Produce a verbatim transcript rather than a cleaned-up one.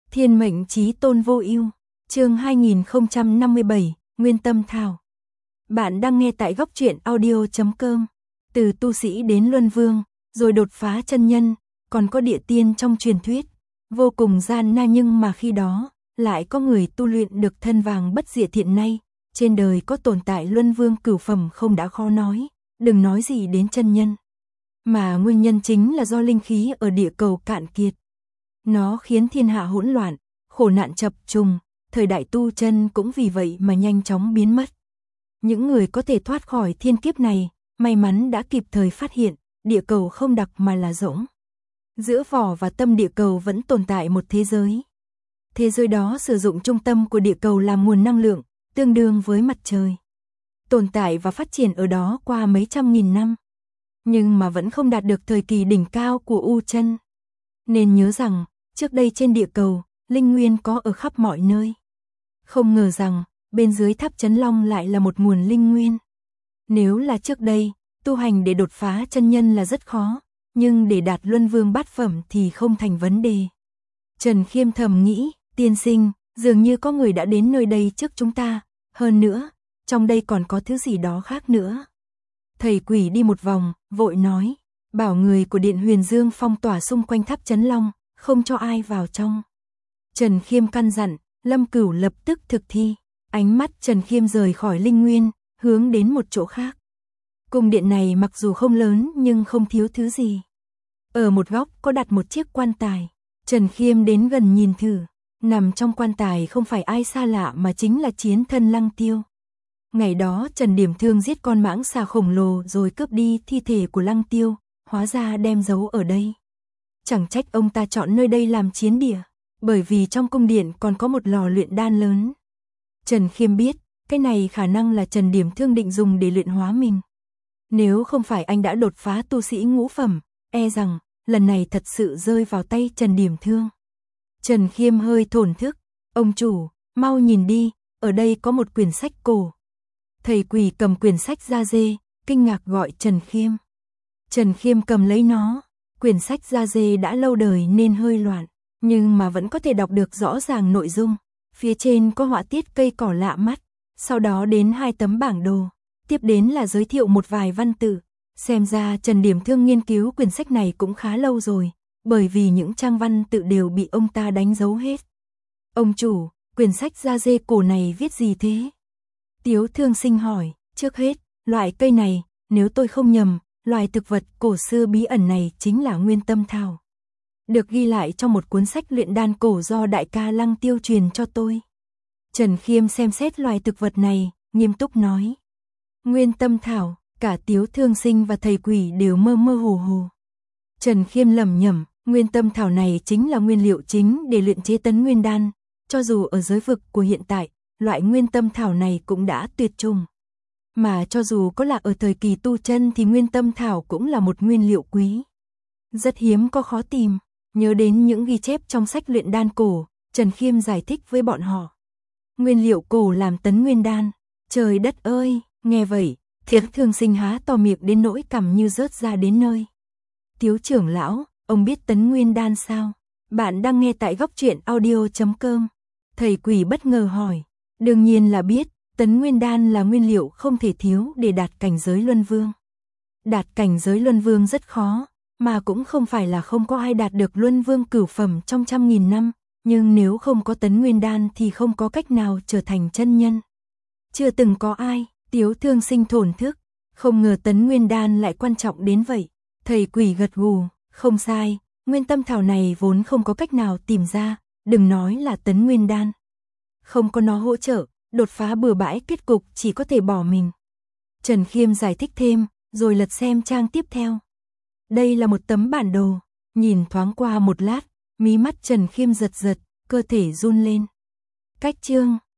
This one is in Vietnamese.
Thiên mệnh chí tôn vô ưu, chương hai nghìn không trăm năm mươi bảy, Nguyên Tâm Thảo. Bạn đang nghe tại góc truyện audio chấm com. Từ tu sĩ đến luân vương, rồi đột phá chân nhân, còn có địa tiên trong truyền thuyết, vô cùng gian nan, nhưng mà khi đó lại có người tu luyện được thân vàng bất diệt thiện nay, trên đời có tồn tại luân vương cửu phẩm không đã khó nói, đừng nói gì đến chân nhân. Mà nguyên nhân chính là do linh khí ở địa cầu cạn kiệt. Nó khiến thiên hạ hỗn loạn, khổ nạn chập trùng, thời đại tu chân cũng vì vậy mà nhanh chóng biến mất. Những người có thể thoát khỏi thiên kiếp này, may mắn đã kịp thời phát hiện, địa cầu không đặc mà là rỗng. Giữa vỏ và tâm địa cầu vẫn tồn tại một thế giới. Thế giới đó sử dụng trung tâm của địa cầu làm nguồn năng lượng, tương đương với mặt trời. Tồn tại và phát triển ở đó qua mấy trăm nghìn năm. Nhưng mà vẫn không đạt được thời kỳ đỉnh cao của U chân. Nên nhớ rằng, trước đây trên địa cầu, linh nguyên có ở khắp mọi nơi. Không ngờ rằng, bên dưới tháp Chấn Long lại là một nguồn linh nguyên. Nếu là trước đây, tu hành để đột phá chân nhân là rất khó, nhưng để đạt luân vương bát phẩm thì không thành vấn đề. Trần Khiêm thầm nghĩ, tiên sinh, dường như có người đã đến nơi đây trước chúng ta, hơn nữa, trong đây còn có thứ gì đó khác nữa. Thầy quỷ đi một vòng, vội nói, bảo người của Điện Huyền Dương phong tỏa xung quanh tháp Chấn Long, không cho ai vào trong. Trần Khiêm căn dặn, Lâm Cửu lập tức thực thi, ánh mắt Trần Khiêm rời khỏi linh nguyên, hướng đến một chỗ khác. Cung điện này mặc dù không lớn nhưng không thiếu thứ gì. Ở một góc có đặt một chiếc quan tài, Trần Khiêm đến gần nhìn thử, nằm trong quan tài không phải ai xa lạ mà chính là chiến thân Lăng Tiêu. Ngày đó Trần Điểm Thương giết con mãng xà khổng lồ rồi cướp đi thi thể của Lăng Tiêu, hóa ra đem giấu ở đây. Chẳng trách ông ta chọn nơi đây làm chiến địa, bởi vì trong cung điện còn có một lò luyện đan lớn. Trần Khiêm biết, cái này khả năng là Trần Điểm Thương định dùng để luyện hóa mình. Nếu không phải anh đã đột phá tu sĩ ngũ phẩm, e rằng, lần này thật sự rơi vào tay Trần Điểm Thương. Trần Khiêm hơi thổn thức, ông chủ, mau nhìn đi, ở đây có một quyển sách cổ. Thầy quỷ cầm quyển sách ra dê, kinh ngạc gọi Trần Khiêm. Trần Khiêm cầm lấy nó, quyển sách da dê đã lâu đời nên hơi loạn, nhưng mà vẫn có thể đọc được rõ ràng nội dung. Phía trên có họa tiết cây cỏ lạ mắt, sau đó đến hai tấm bảng đồ, tiếp đến là giới thiệu một vài văn tự. Xem ra Trần Điểm Thương nghiên cứu quyển sách này cũng khá lâu rồi, bởi vì những trang văn tự đều bị ông ta đánh dấu hết. Ông chủ, quyển sách da dê cổ này viết gì thế? Tiếu Thương Sinh hỏi, trước hết, loại cây này, nếu tôi không nhầm, loài thực vật cổ xưa bí ẩn này chính là Nguyên Tâm Thảo. Được ghi lại trong một cuốn sách luyện đan cổ do đại ca Lăng Tiêu truyền cho tôi. Trần Khiêm xem xét loài thực vật này, nghiêm túc nói. Nguyên Tâm Thảo, cả Tiếu Thương Sinh và thầy quỷ đều mơ mơ hồ hồ. Trần Khiêm lẩm nhẩm, Nguyên Tâm Thảo này chính là nguyên liệu chính để luyện chế Tấn Nguyên Đan. Cho dù ở giới vực của hiện tại, loại Nguyên Tâm Thảo này cũng đã tuyệt chủng. Mà cho dù có là ở thời kỳ tu chân thì Nguyên Tâm Thảo cũng là một nguyên liệu quý. Rất hiếm có khó tìm. Nhớ đến những ghi chép trong sách luyện đan cổ, Trần Khiêm giải thích với bọn họ. Nguyên liệu cổ làm Tấn Nguyên Đan. Trời đất ơi, nghe vậy, Tiếu Thương Sinh há to miệng đến nỗi cằm như rớt ra đến nơi. Tiếu trưởng lão, ông biết Tấn Nguyên Đan sao? Bạn đang nghe tại góc truyện audio chấm com. Thầy quỷ bất ngờ hỏi. Đương nhiên là biết, Tấn Nguyên Đan là nguyên liệu không thể thiếu để đạt cảnh giới luân vương. Đạt cảnh giới luân vương rất khó, mà cũng không phải là không có ai đạt được luân vương cửu phẩm trong trăm nghìn năm, nhưng nếu không có Tấn Nguyên Đan thì không có cách nào trở thành chân nhân. Chưa từng có ai, Tiếu Thương Sinh thổn thức, không ngờ Tấn Nguyên Đan lại quan trọng đến vậy. Thầy quỷ gật gù, không sai, Nguyên Tâm Thảo này vốn không có cách nào tìm ra, đừng nói là Tấn Nguyên Đan. Không có nó hỗ trợ, đột phá bừa bãi kết cục chỉ có thể bỏ mình. Trần Khiêm giải thích thêm, rồi lật xem trang tiếp theo. Đây là một tấm bản đồ, nhìn thoáng qua một lát, mí mắt Trần Khiêm giật giật, cơ thể run lên. Cách chương,